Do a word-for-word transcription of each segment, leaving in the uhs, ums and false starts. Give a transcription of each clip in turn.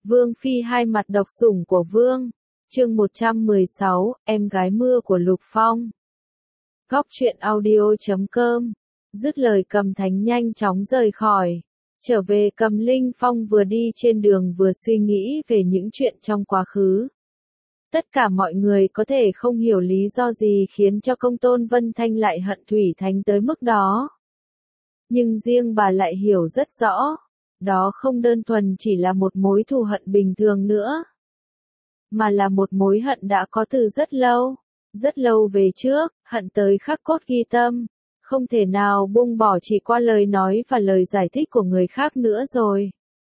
Vương Phi hai mặt độc sủng của Vương. Chương một trăm mười sáu, em gái mưa của Lục Phong. Góc truyện audio chấm com. Dứt lời Cầm Thánh nhanh chóng rời khỏi. Trở về Cầm Linh Phong vừa đi trên đường vừa suy nghĩ về những chuyện trong quá khứ. Tất cả mọi người có thể không hiểu lý do gì khiến cho Công Tôn Vân Thanh lại hận Thủy Thánh tới mức đó. Nhưng riêng bà lại hiểu rất rõ. Đó không đơn thuần chỉ là một mối thù hận bình thường nữa. Mà là một mối hận đã có từ rất lâu. Rất lâu về trước, hận tới khắc cốt ghi tâm. Không thể nào buông bỏ chỉ qua lời nói và lời giải thích của người khác nữa rồi.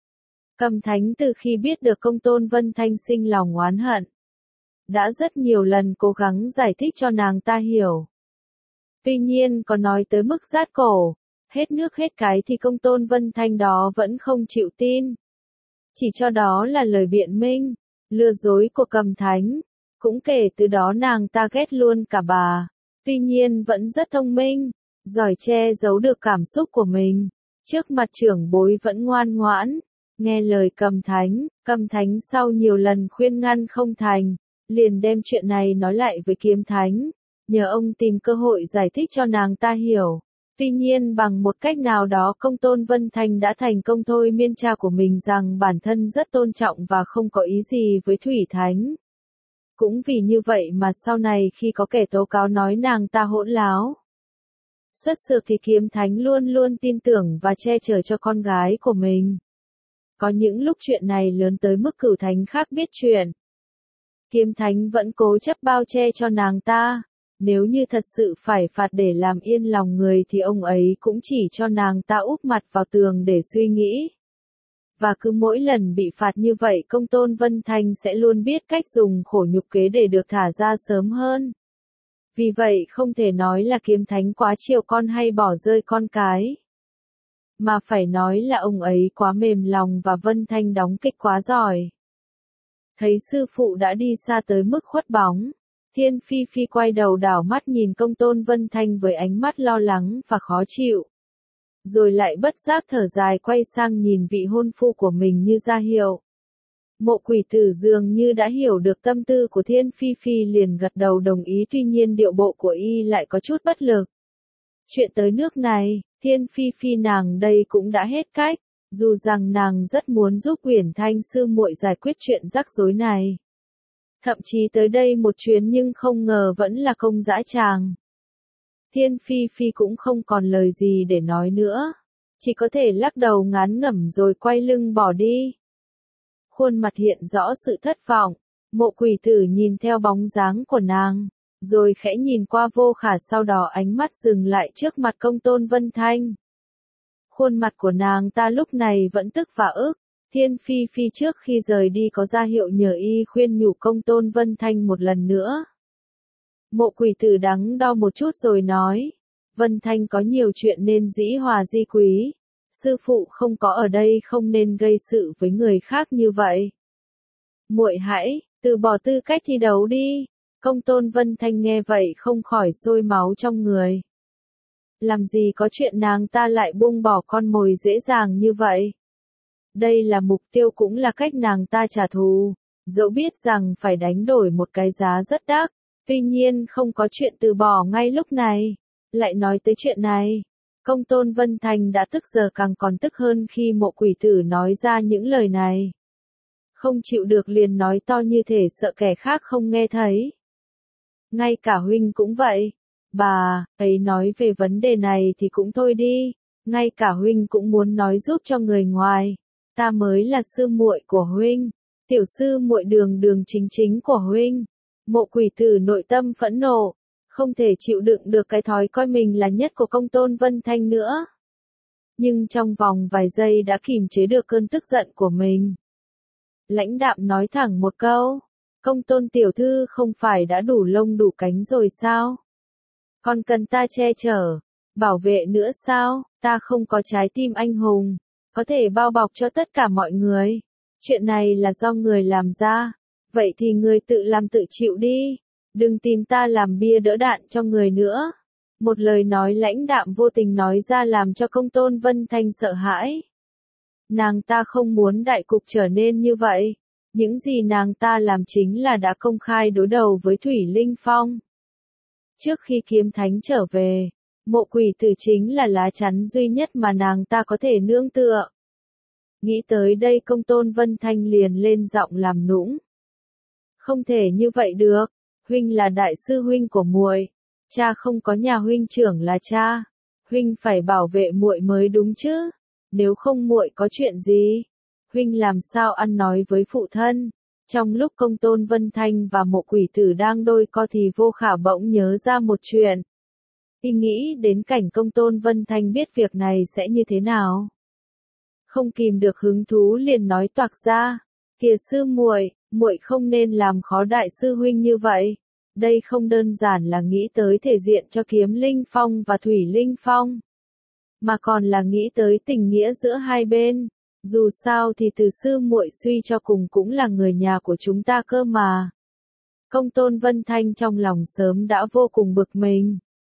Cầm Thánh từ khi biết được Công Tôn Vân Thanh sinh lòng oán hận. Đã rất nhiều lần cố gắng giải thích cho nàng ta hiểu. Tuy nhiên có nói tới mức rát cổ. Hết nước hết cái thì Công Tôn Vân Thanh đó vẫn không chịu tin. Chỉ cho đó là lời biện minh, lừa dối của Cầm Thánh. Cũng kể từ đó nàng ta ghét luôn cả bà. Tuy nhiên vẫn rất thông minh, giỏi che giấu được cảm xúc của mình. Trước mặt trưởng bối vẫn ngoan ngoãn, nghe lời Cầm Thánh. Cầm Thánh sau nhiều lần khuyên ngăn không thành, liền đem chuyện này nói lại với Kiếm Thánh. Nhờ ông tìm cơ hội giải thích cho nàng ta hiểu. Tuy nhiên bằng một cách nào đó Công Tôn Vân Thanh đã thành công thôi miên cha của mình rằng bản thân rất tôn trọng và không có ý gì với Thủy Thánh. Cũng vì như vậy mà sau này khi có kẻ tố cáo nói nàng ta hỗn láo, xuất xược thì Kiếm Thánh luôn luôn tin tưởng và che chở cho con gái của mình. Có những lúc chuyện này lớn tới mức Cửu Thánh khác biết chuyện. Kiếm Thánh vẫn cố chấp bao che cho nàng ta. Nếu như thật sự phải phạt để làm yên lòng người thì ông ấy cũng chỉ cho nàng ta úp mặt vào tường để suy nghĩ. Và cứ mỗi lần bị phạt như vậy Công Tôn Vân Thanh sẽ luôn biết cách dùng khổ nhục kế để được thả ra sớm hơn. Vì vậy không thể nói là Kiếm Thánh quá chiều con hay bỏ rơi con cái. Mà phải nói là ông ấy quá mềm lòng và Vân Thanh đóng kịch quá giỏi. Thấy sư phụ đã đi xa tới mức khuất bóng. Thiên Phi Phi quay đầu đảo mắt nhìn Công Tôn Vân Thanh với ánh mắt lo lắng và khó chịu. Rồi lại bất giác thở dài quay sang nhìn vị hôn phu của mình như ra hiệu. Mộ Quỷ Tử dường như đã hiểu được tâm tư của Thiên Phi Phi liền gật đầu đồng ý, tuy nhiên điệu bộ của y lại có chút bất lực. Chuyện tới nước này, Thiên Phi Phi nàng đây cũng đã hết cách, dù rằng nàng rất muốn giúp Uyển Thanh sư muội giải quyết chuyện rắc rối này. Thậm chí tới đây một chuyến nhưng không ngờ vẫn là công dã tràng. Thiên Phi Phi cũng không còn lời gì để nói nữa. Chỉ có thể lắc đầu ngán ngẩm rồi quay lưng bỏ đi. Khuôn mặt hiện rõ sự thất vọng. Mộ Quỷ Tử nhìn theo bóng dáng của nàng. Rồi khẽ nhìn qua Vô Khả, sau đó ánh mắt dừng lại trước mặt Công Tôn Vân Thanh. Khuôn mặt của nàng ta lúc này vẫn tức và ức. Thiên Phi Phi trước khi rời đi có ra hiệu nhờ y khuyên nhủ Công Tôn Vân Thanh một lần nữa. Mộ Quỷ Tử đắn đo một chút rồi nói, Vân Thanh có nhiều chuyện nên dĩ hòa di quý. Sư phụ không có ở đây không nên gây sự với người khác như vậy. Muội hãy từ bỏ tư cách thi đấu đi. Công Tôn Vân Thanh nghe vậy không khỏi sôi máu trong người. Làm gì có chuyện nàng ta lại buông bỏ con mồi dễ dàng như vậy. Đây là mục tiêu cũng là cách nàng ta trả thù, dẫu biết rằng phải đánh đổi một cái giá rất đắt, tuy nhiên không có chuyện từ bỏ ngay lúc này. Lại nói tới chuyện này, Công Tôn Vân Thanh đã tức giờ càng còn tức hơn khi Mộ Quỷ Tử nói ra những lời này. Không chịu được liền nói to như thể sợ kẻ khác không nghe thấy. Ngay cả huynh cũng vậy. Bà ấy nói về vấn đề này thì cũng thôi đi, ngay cả huynh cũng muốn nói giúp cho người ngoài. Ta mới là sư muội của huynh, tiểu sư muội đường đường chính chính của huynh. Mộ Quỷ Tử nội tâm phẫn nộ, không thể chịu đựng được cái thói coi mình là nhất của Công Tôn Vân Thanh nữa. Nhưng trong vòng vài giây đã kìm chế được cơn tức giận của mình. Lãnh đạm nói thẳng một câu, Công Tôn tiểu thư không phải đã đủ lông đủ cánh rồi sao? Còn cần ta che chở, bảo vệ nữa sao? Ta không có trái tim anh hùng, có thể bao bọc cho tất cả mọi người. Chuyện này là do người làm ra, vậy thì người tự làm tự chịu đi. Đừng tìm ta làm bia đỡ đạn cho người nữa. Một lời nói lãnh đạm vô tình nói ra làm cho Công Tôn Vân Thanh sợ hãi. Nàng ta không muốn đại cục trở nên như vậy. Những gì nàng ta làm chính là đã công khai đối đầu với Thủy Linh Phong. Trước khi kiếm thánh trở về, Mộ Quỷ Tử chính là lá chắn duy nhất mà nàng ta có thể nương tựa. Nghĩ tới đây Công Tôn Vân Thanh liền lên giọng làm nũng. Không thể như vậy được, huynh là đại sư huynh của muội, cha không có nhà huynh trưởng là cha, huynh phải bảo vệ muội mới đúng chứ, nếu không muội có chuyện gì, huynh làm sao ăn nói với phụ thân. Trong lúc Công Tôn Vân Thanh và Mộ Quỷ Tử đang đôi co thì Vô Khả bỗng nhớ ra một chuyện. Y nghĩ đến cảnh Công Tôn Vân Thanh biết việc này sẽ như thế nào. Không kìm được hứng thú liền nói toạc ra, kìa sư muội, muội không nên làm khó đại sư huynh như vậy. Đây không đơn giản là nghĩ tới thể diện cho Kiếm Linh Phong và Thủy Linh Phong, mà còn là nghĩ tới tình nghĩa giữa hai bên. Dù sao thì từ sư muội suy cho cùng cũng là người nhà của chúng ta cơ mà. Công Tôn Vân Thanh trong lòng sớm đã vô cùng bực mình.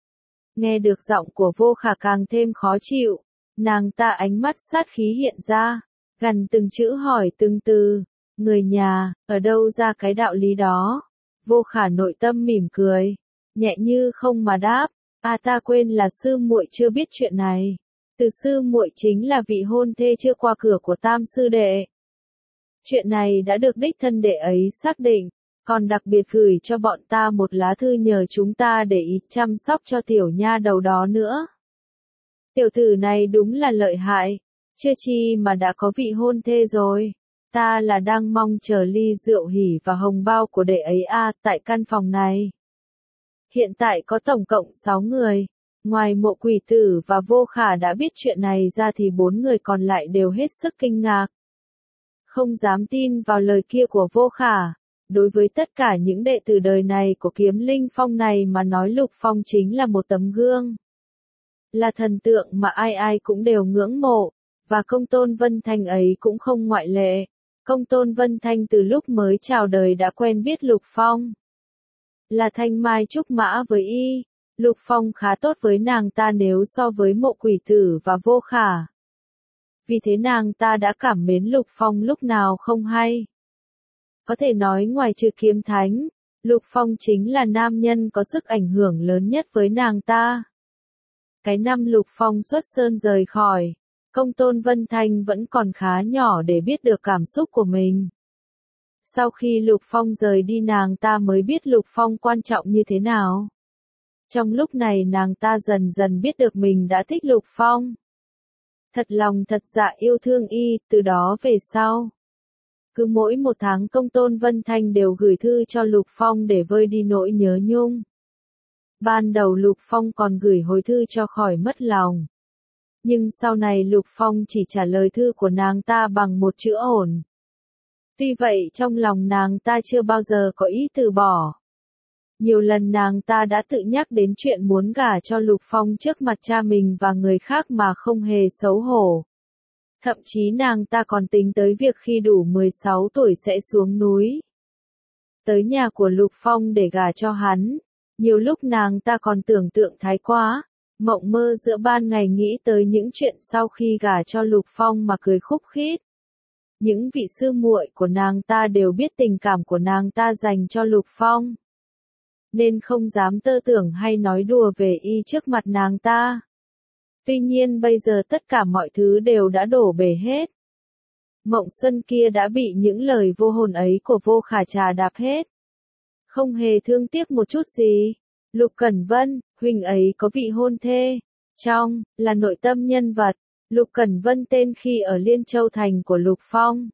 Nghe được giọng của Vô Khả càng thêm khó chịu, nàng ta ánh mắt sát khí hiện ra, gằn từng chữ hỏi từng từ, người nhà, ở đâu ra cái đạo lý đó? Vô Khả nội tâm mỉm cười, nhẹ như không mà đáp, à ta quên là sư muội chưa biết chuyện này. Từ sư muội chính là vị hôn thê chưa qua cửa của Tam sư đệ. Chuyện này đã được đích thân đệ ấy xác định, còn đặc biệt gửi cho bọn ta một lá thư nhờ chúng ta để ý chăm sóc cho tiểu nha đầu đó nữa. Tiểu tử này đúng là lợi hại, chưa chi mà đã có vị hôn thê rồi. Ta là đang mong chờ ly rượu hỉ và hồng bao của đệ ấy a à, tại căn phòng này. Hiện tại có tổng cộng sáu người. Ngoài Mộ Quỷ Tử và Vô Khả đã biết chuyện này ra thì bốn người còn lại đều hết sức kinh ngạc. Không dám tin vào lời kia của Vô Khả. Đối với tất cả những đệ tử đời này của Kiếm Linh Phong này mà nói Lục Phong chính là một tấm gương. Là thần tượng mà ai ai cũng đều ngưỡng mộ, và Công Tôn Vân Thanh ấy cũng không ngoại lệ. Công Tôn Vân Thanh từ lúc mới chào đời đã quen biết Lục Phong. Là thanh mai trúc mã với y. Lục Phong khá tốt với nàng ta nếu so với Mộ Quỷ Tử và Vô Khả. Vì thế nàng ta đã cảm mến Lục Phong lúc nào không hay. Có thể nói ngoài trừ kiếm thánh, Lục Phong chính là nam nhân có sức ảnh hưởng lớn nhất với nàng ta. Cái năm Lục Phong xuất sơn rời khỏi, Công Tôn Vân Thanh vẫn còn khá nhỏ để biết được cảm xúc của mình. Sau khi Lục Phong rời đi nàng ta mới biết Lục Phong quan trọng như thế nào. Trong lúc này nàng ta dần dần biết được mình đã thích Lục Phong. Thật lòng thật dạ yêu thương y, từ đó về sau. Cứ mỗi một tháng Công Tôn Vân Thanh đều gửi thư cho Lục Phong để vơi đi nỗi nhớ nhung. Ban đầu Lục Phong còn gửi hồi thư cho khỏi mất lòng. Nhưng sau này Lục Phong chỉ trả lời thư của nàng ta bằng một chữ ổn. Tuy vậy trong lòng nàng ta chưa bao giờ có ý từ bỏ. Nhiều lần nàng ta đã tự nhắc đến chuyện muốn gả cho Lục Phong trước mặt cha mình và người khác mà không hề xấu hổ. Thậm chí nàng ta còn tính tới việc khi đủ mười sáu tuổi sẽ xuống núi. Tới nhà của Lục Phong để gả cho hắn. Nhiều lúc nàng ta còn tưởng tượng thái quá, mộng mơ giữa ban ngày nghĩ tới những chuyện sau khi gả cho Lục Phong mà cười khúc khít. Những vị sư muội của nàng ta đều biết tình cảm của nàng ta dành cho Lục Phong. Nên không dám tơ tưởng hay nói đùa về y trước mặt nàng ta. Tuy nhiên bây giờ tất cả mọi thứ đều đã đổ bể hết. Mộng xuân kia đã bị những lời vô hồn ấy của Vô Khả trà đạp hết. Không hề thương tiếc một chút gì. Lục Cẩn Vân, huynh ấy có vị hôn thê. Trong, là nội tâm nhân vật. Lục Cẩn Vân tên khi ở Liên Châu Thành của Lục Phong.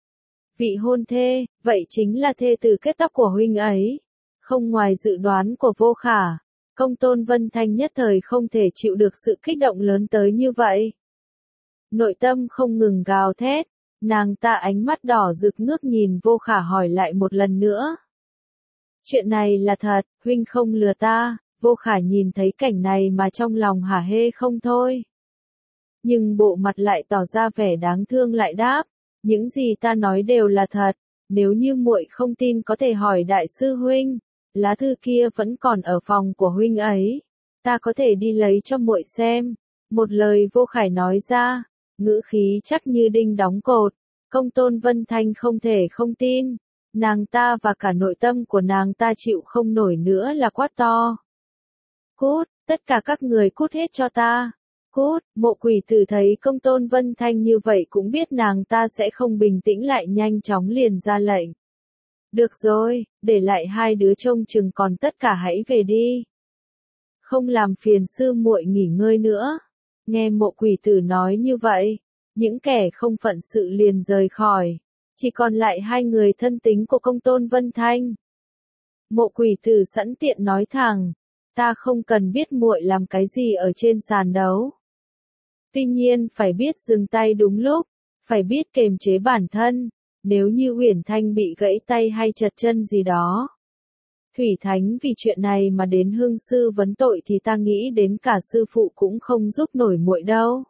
Vị hôn thê, vậy chính là thê tử kết tóc của huynh ấy. Không ngoài dự đoán của Vô Khả, Công Tôn Vân Thanh nhất thời không thể chịu được sự kích động lớn tới như vậy. Nội tâm không ngừng gào thét, nàng ta ánh mắt đỏ rực ngước nhìn Vô Khả hỏi lại một lần nữa. Chuyện này là thật, huynh không lừa ta. Vô Khả nhìn thấy cảnh này mà trong lòng hả hê không thôi. Nhưng bộ mặt lại tỏ ra vẻ đáng thương lại đáp, những gì ta nói đều là thật, nếu như muội không tin có thể hỏi đại sư huynh, lá thư kia vẫn còn ở phòng của huynh ấy, ta có thể đi lấy cho muội xem. Một lời Vô Khải nói ra, ngữ khí chắc như đinh đóng cột. Công Tôn Vân Thanh không thể không tin. Nàng ta và cả nội tâm của nàng ta chịu không nổi nữa là quát to. Cút, tất cả các người cút hết cho ta. Cút, Mộ Quỷ Tử thấy Công Tôn Vân Thanh như vậy cũng biết nàng ta sẽ không bình tĩnh lại nhanh chóng liền ra lệnh. Được rồi, để lại hai đứa trông chừng còn tất cả hãy về đi. Không làm phiền sư muội nghỉ ngơi nữa. Nghe Mộ Quỷ Tử nói như vậy, những kẻ không phận sự liền rời khỏi. Chỉ còn lại hai người thân tín của Công Tôn Vân Thanh. Mộ Quỷ Tử sẵn tiện nói thẳng, ta không cần biết muội làm cái gì ở trên sàn đấu. Tuy nhiên phải biết dừng tay đúng lúc, phải biết kiềm chế bản thân, nếu như Uyển Thanh bị gãy tay hay chật chân gì đó. Thủy Thánh vì chuyện này mà đến hương sư vấn tội thì ta nghĩ đến cả sư phụ cũng không giúp nổi muội đâu.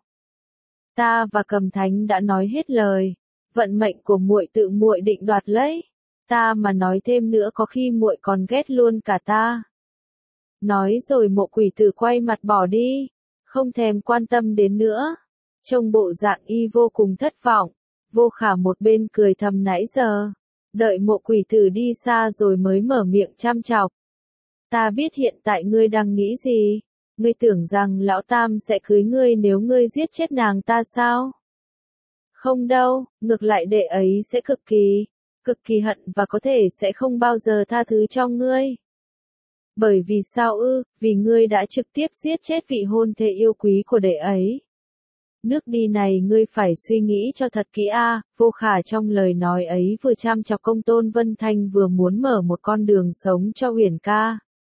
Ta và Cầm Thánh đã nói hết lời, vận mệnh của muội tự muội định đoạt lấy. Ta mà nói thêm nữa có khi muội còn ghét luôn cả ta. Nói rồi Mộ Quỷ Tử quay mặt bỏ đi, không thèm quan tâm đến nữa. Trông bộ dạng y vô cùng thất vọng, Vô Khả một bên cười thầm nãy giờ, đợi Mộ Quỷ Tử đi xa rồi mới mở miệng chăm chọc. Ta biết hiện tại ngươi đang nghĩ gì, ngươi tưởng rằng lão tam sẽ cưới ngươi nếu ngươi giết chết nàng ta sao? Không đâu, ngược lại đệ ấy sẽ cực kỳ, cực kỳ hận và có thể sẽ không bao giờ tha thứ cho ngươi. Bởi vì sao ư, vì ngươi đã trực tiếp giết chết vị hôn thê yêu quý của đệ ấy. Nước đi này ngươi phải suy nghĩ cho thật kỹ a. À, Vô Khả trong lời nói ấy vừa chăm chọc Công Tôn Vân Thanh vừa muốn mở một con đường sống cho Uyển ca.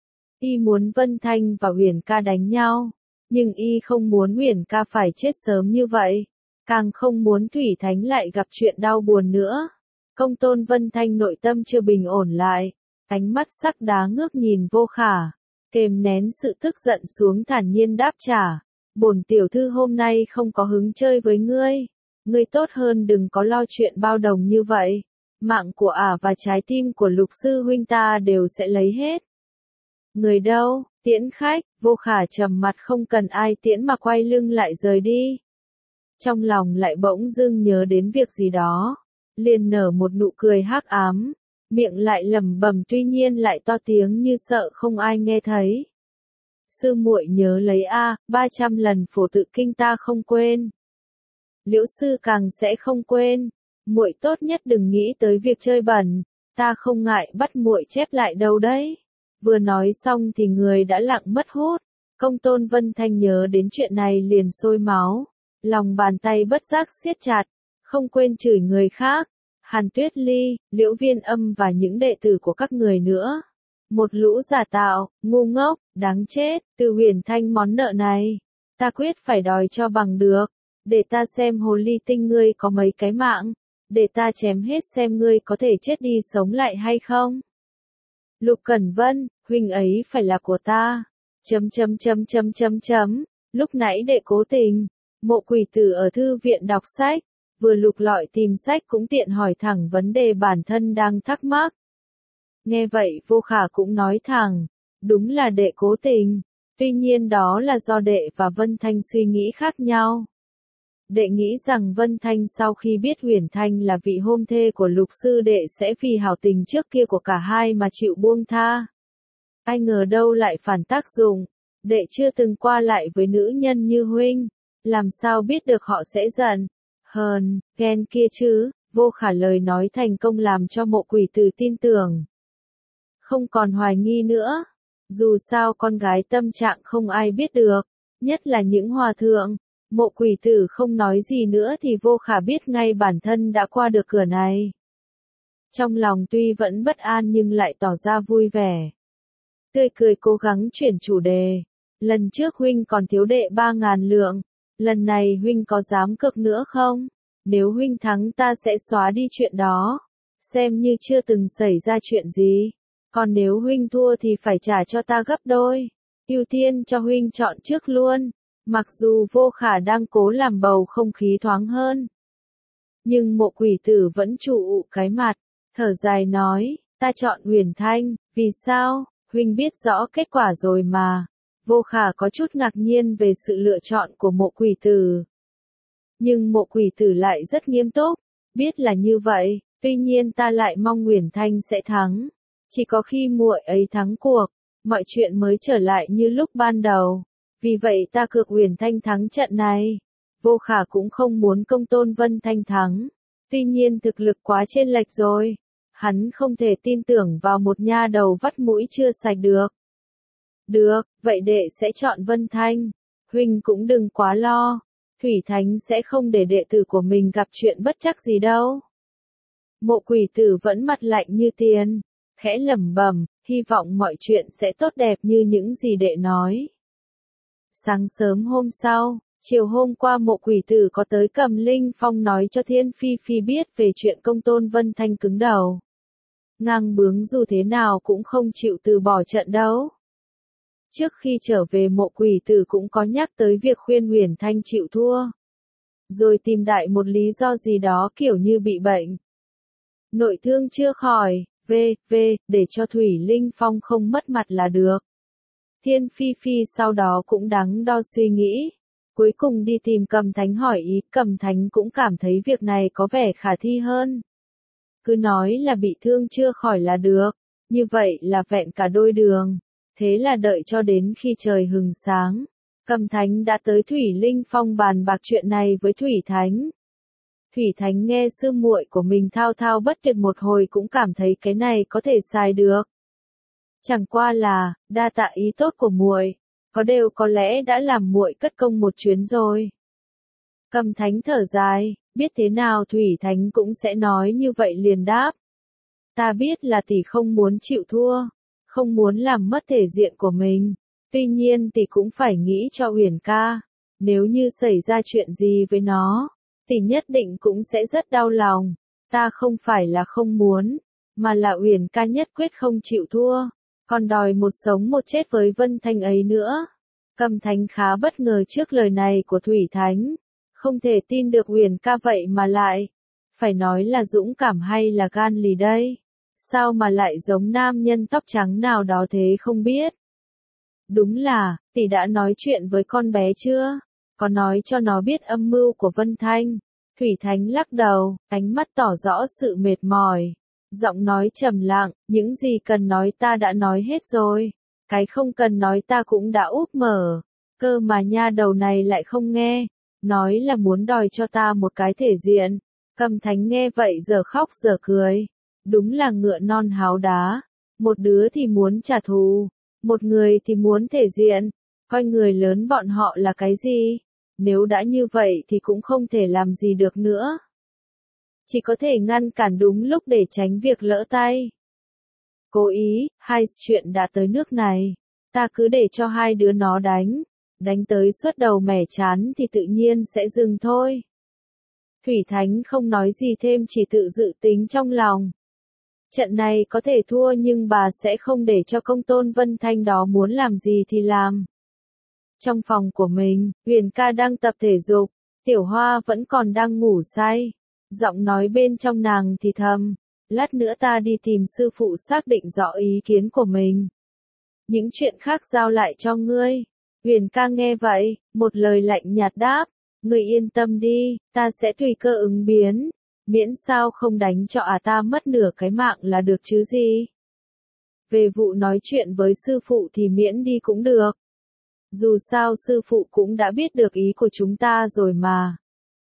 Y muốn Vân Thanh và Uyển ca đánh nhau, nhưng y không muốn Uyển ca phải chết sớm như vậy, càng không muốn Thủy Thánh lại gặp chuyện đau buồn nữa. Công Tôn Vân Thanh nội tâm chưa bình ổn lại, ánh mắt sắc đá ngước nhìn Vô Khả, kềm nén sự tức giận xuống thản nhiên đáp trả. Bổn tiểu thư hôm nay không có hứng chơi với ngươi, ngươi tốt hơn đừng có lo chuyện bao đồng như vậy, mạng của ả và trái tim của Lục sư huynh ta đều sẽ lấy hết. Người đâu, tiễn khách, Vô Khả trầm mặt không cần ai tiễn mà quay lưng lại rời đi. Trong lòng lại bỗng dưng nhớ đến việc gì đó, liền nở một nụ cười hắc ám, miệng lại lẩm bẩm tuy nhiên lại to tiếng như sợ không ai nghe thấy. Sư muội nhớ lấy a, ba trăm lần phổ tự kinh ta không quên. Liễu sư càng sẽ không quên, muội tốt nhất đừng nghĩ tới việc chơi bẩn, ta không ngại bắt muội chép lại đâu đấy. Vừa nói xong thì người đã lặng mất hút. Công Tôn Vân Thanh nhớ đến chuyện này liền sôi máu, lòng bàn tay bất giác siết chặt, không quên chửi người khác, Hàn Tuyết Ly, Liễu Viên Âm và những đệ tử của các người nữa. Một lũ giả tạo, ngu ngốc, đáng chết, từ Huyền Thanh món nợ này, ta quyết phải đòi cho bằng được, để ta xem hồ ly tinh ngươi có mấy cái mạng, để ta chém hết xem ngươi có thể chết đi sống lại hay không. Lục Cẩn Vân, huynh ấy phải là của ta. Chấm chấm chấm chấm chấm chấm. Lúc nãy đệ cố tình, Mộ Quỷ Tử ở thư viện đọc sách, vừa lục lọi tìm sách cũng tiện hỏi thẳng vấn đề bản thân đang thắc mắc. Nghe vậy Vô Khả cũng nói thẳng, đúng là đệ cố tình, tuy nhiên đó là do đệ và Vân Thanh suy nghĩ khác nhau. Đệ nghĩ rằng Vân Thanh sau khi biết Huyền Thanh là vị hôn thê của Lục sư đệ sẽ vì hảo tình trước kia của cả hai mà chịu buông tha. Ai ngờ đâu lại phản tác dụng, đệ chưa từng qua lại với nữ nhân như huynh, làm sao biết được họ sẽ giận, hờn, ghen kia chứ. Vô Khả lời nói thành công làm cho Mộ Quỷ Tử tin tưởng. Không còn hoài nghi nữa, dù sao con gái tâm trạng không ai biết được, nhất là những hòa thượng. Mộ Quỷ Tử không nói gì nữa thì Vô Khả biết ngay bản thân đã qua được cửa này. Trong lòng tuy vẫn bất an nhưng lại tỏ ra vui vẻ. Tươi cười cố gắng chuyển chủ đề. Lần trước huynh còn thiếu đệ ba ngàn lượng, lần này huynh có dám cược nữa không? Nếu huynh thắng ta sẽ xóa đi chuyện đó, xem như chưa từng xảy ra chuyện gì. Còn nếu huynh thua thì phải trả cho ta gấp đôi. Ưu tiên cho huynh chọn trước luôn. Mặc dù Vô Khả đang cố làm bầu không khí thoáng hơn, nhưng Mộ Quỷ Tử vẫn trụ cái mặt, thở dài nói, ta chọn Huyền Thanh, vì sao? Huynh biết rõ kết quả rồi mà. Vô Khả có chút ngạc nhiên về sự lựa chọn của Mộ Quỷ Tử. Nhưng Mộ Quỷ Tử lại rất nghiêm túc, biết là như vậy, tuy nhiên ta lại mong Uyển Thanh sẽ thắng. Chỉ có khi muội ấy thắng cuộc, mọi chuyện mới trở lại như lúc ban đầu. Vì vậy ta cược Uyển Thanh thắng trận này. Vô Khả cũng không muốn Công Tôn Vân Thanh thắng. Tuy nhiên thực lực quá chênh lệch rồi. Hắn không thể tin tưởng vào một nha đầu vắt mũi chưa sạch được. Được, vậy đệ sẽ chọn Vân Thanh. Huynh cũng đừng quá lo. Thủy Thánh sẽ không để đệ tử của mình gặp chuyện bất trắc gì đâu. Mộ Quỷ Tử vẫn mặt lạnh như tiền, khẽ lẩm bẩm, hy vọng mọi chuyện sẽ tốt đẹp như những gì đệ nói. Sáng sớm hôm sau, chiều hôm qua Mộ Quỷ Tử có tới Cầm Linh Phong nói cho Thiên Phi Phi biết về chuyện Công Tôn Vân Thanh cứng đầu. Ngang bướng dù thế nào cũng không chịu từ bỏ trận đấu. Trước khi trở về Mộ Quỷ Tử cũng có nhắc tới việc khuyên Uyển Thanh chịu thua. Rồi tìm đại một lý do gì đó kiểu như bị bệnh. Nội thương chưa khỏi, về, về, để cho Thủy Linh Phong không mất mặt là được. Thiên Phi Phi sau đó cũng đắn đo suy nghĩ. Cuối cùng đi tìm Cầm Thánh hỏi ý, Cầm Thánh cũng cảm thấy việc này có vẻ khả thi hơn. Cứ nói là bị thương chưa khỏi là được, như vậy là vẹn cả đôi đường. Thế là đợi cho đến khi trời hừng sáng, Cầm Thánh đã tới Thủy Linh Phong bàn bạc chuyện này với Thủy Thánh. Thủy Thánh nghe sư muội của mình thao thao bất tuyệt một hồi cũng cảm thấy cái này có thể xài được. Chẳng qua là, đa tạ ý tốt của muội, có đều có lẽ đã làm muội cất công một chuyến rồi. Cầm Thánh thở dài, biết thế nào Thủy Thánh cũng sẽ nói như vậy liền đáp. Ta biết là tỷ không muốn chịu thua, không muốn làm mất thể diện của mình, tuy nhiên tỷ cũng phải nghĩ cho Uyển ca, nếu như xảy ra chuyện gì với nó, tỷ nhất định cũng sẽ rất đau lòng. Ta không phải là không muốn, mà là Uyển ca nhất quyết không chịu thua, còn đòi một sống một chết với Vân Thanh ấy nữa. Cầm Thánh khá bất ngờ trước lời này của Thủy Thánh, không thể tin được Uyển ca vậy mà lại, phải nói là dũng cảm hay là gan lì đây, sao mà lại giống nam nhân tóc trắng nào đó thế không biết. Đúng là, tỷ đã nói chuyện với con bé chưa? Có nói cho nó biết âm mưu của Vân Thanh. Thủy Thánh lắc đầu, ánh mắt tỏ rõ sự mệt mỏi. Giọng nói trầm lặng, những gì cần nói ta đã nói hết rồi. Cái không cần nói ta cũng đã úp mở. Cơ mà nha đầu này lại không nghe. Nói là muốn đòi cho ta một cái thể diện. Cầm Thánh nghe vậy giờ khóc giờ cười. Đúng là ngựa non háo đá. Một đứa thì muốn trả thù. Một người thì muốn thể diện. Coi người lớn bọn họ là cái gì? Nếu đã như vậy thì cũng không thể làm gì được nữa. Chỉ có thể ngăn cản đúng lúc để tránh việc lỡ tay. Cố ý, hai chuyện đã tới nước này. Ta cứ để cho hai đứa nó đánh. Đánh tới suốt đầu mẻ chán thì tự nhiên sẽ dừng thôi. Thủy Thánh không nói gì thêm chỉ tự dự tính trong lòng. Trận này có thể thua nhưng bà sẽ không để cho Công Tôn Vân Thanh đó muốn làm gì thì làm. Trong phòng của mình, Huyền ca đang tập thể dục, Tiểu Hoa vẫn còn đang ngủ say. Giọng nói bên trong nàng thì thầm, lát nữa ta đi tìm sư phụ xác định rõ ý kiến của mình. Những chuyện khác giao lại cho ngươi. Huyền ca nghe vậy, một lời lạnh nhạt đáp, ngươi yên tâm đi, ta sẽ tùy cơ ứng biến. Miễn sao không đánh cho à ta mất nửa cái mạng là được chứ gì. Về vụ nói chuyện với sư phụ thì miễn đi cũng được. Dù sao sư phụ cũng đã biết được ý của chúng ta rồi mà.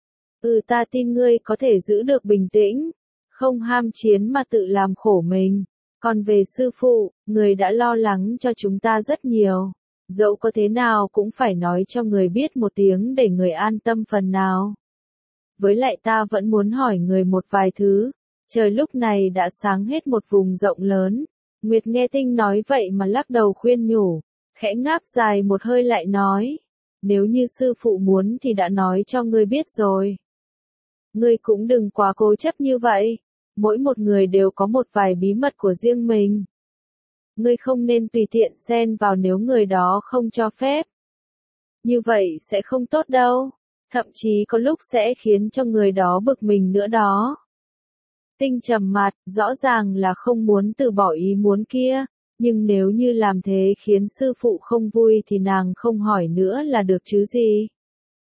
Ừ ta tin ngươi có thể giữ được bình tĩnh, không ham chiến mà tự làm khổ mình. Còn về sư phụ, người đã lo lắng cho chúng ta rất nhiều. Dẫu có thế nào cũng phải nói cho người biết một tiếng để người an tâm phần nào. Với lại ta vẫn muốn hỏi người một vài thứ. Trời lúc này đã sáng hết một vùng rộng lớn. Nguyệt nghe Tinh nói vậy mà lắc đầu khuyên nhủ. Khẽ ngáp dài một hơi lại nói. Nếu như sư phụ muốn thì đã nói cho ngươi biết rồi. Ngươi cũng đừng quá cố chấp như vậy. Mỗi một người đều có một vài bí mật của riêng mình. Ngươi không nên tùy tiện xen vào nếu người đó không cho phép. Như vậy sẽ không tốt đâu. Thậm chí có lúc sẽ khiến cho người đó bực mình nữa đó. Tinh trầm mặt, rõ ràng là không muốn từ bỏ ý muốn kia. Nhưng nếu như làm thế khiến sư phụ không vui thì nàng không hỏi nữa là được chứ gì.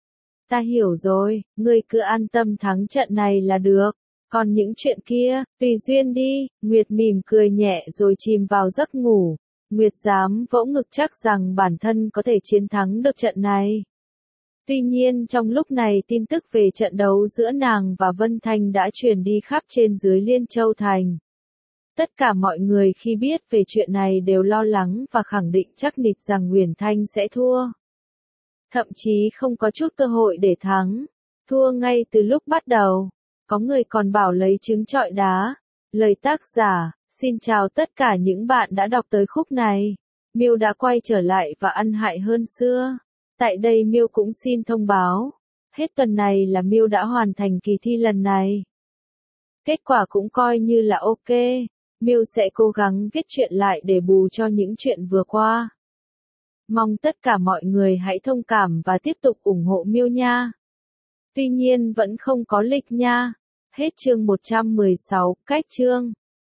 Ta hiểu rồi, ngươi cứ an tâm thắng trận này là được. Còn những chuyện kia, tùy duyên đi, Nguyệt mỉm cười nhẹ rồi chìm vào giấc ngủ. Nguyệt dám vỗ ngực chắc rằng bản thân có thể chiến thắng được trận này. Tuy nhiên trong lúc này tin tức về trận đấu giữa nàng và Vân Thanh đã truyền đi khắp trên dưới Liên Châu Thành. Tất cả mọi người khi biết về chuyện này đều lo lắng và khẳng định chắc nịch rằng Huyền Thanh sẽ thua. Thậm chí không có chút cơ hội để thắng. Thua ngay từ lúc bắt đầu. Có người còn bảo lấy trứng trọi đá. Lời tác giả, xin chào tất cả những bạn đã đọc tới khúc này. Miêu đã quay trở lại và ăn hại hơn xưa. Tại đây Miêu cũng xin thông báo. Hết tuần này là Miêu đã hoàn thành kỳ thi lần này. Kết quả cũng coi như là ok. Miêu sẽ cố gắng viết chuyện lại để bù cho những chuyện vừa qua. Mong tất cả mọi người hãy thông cảm và tiếp tục ủng hộ Miêu nha. Tuy nhiên vẫn không có lịch nha. Hết chương một trăm mười sáu, cách chương.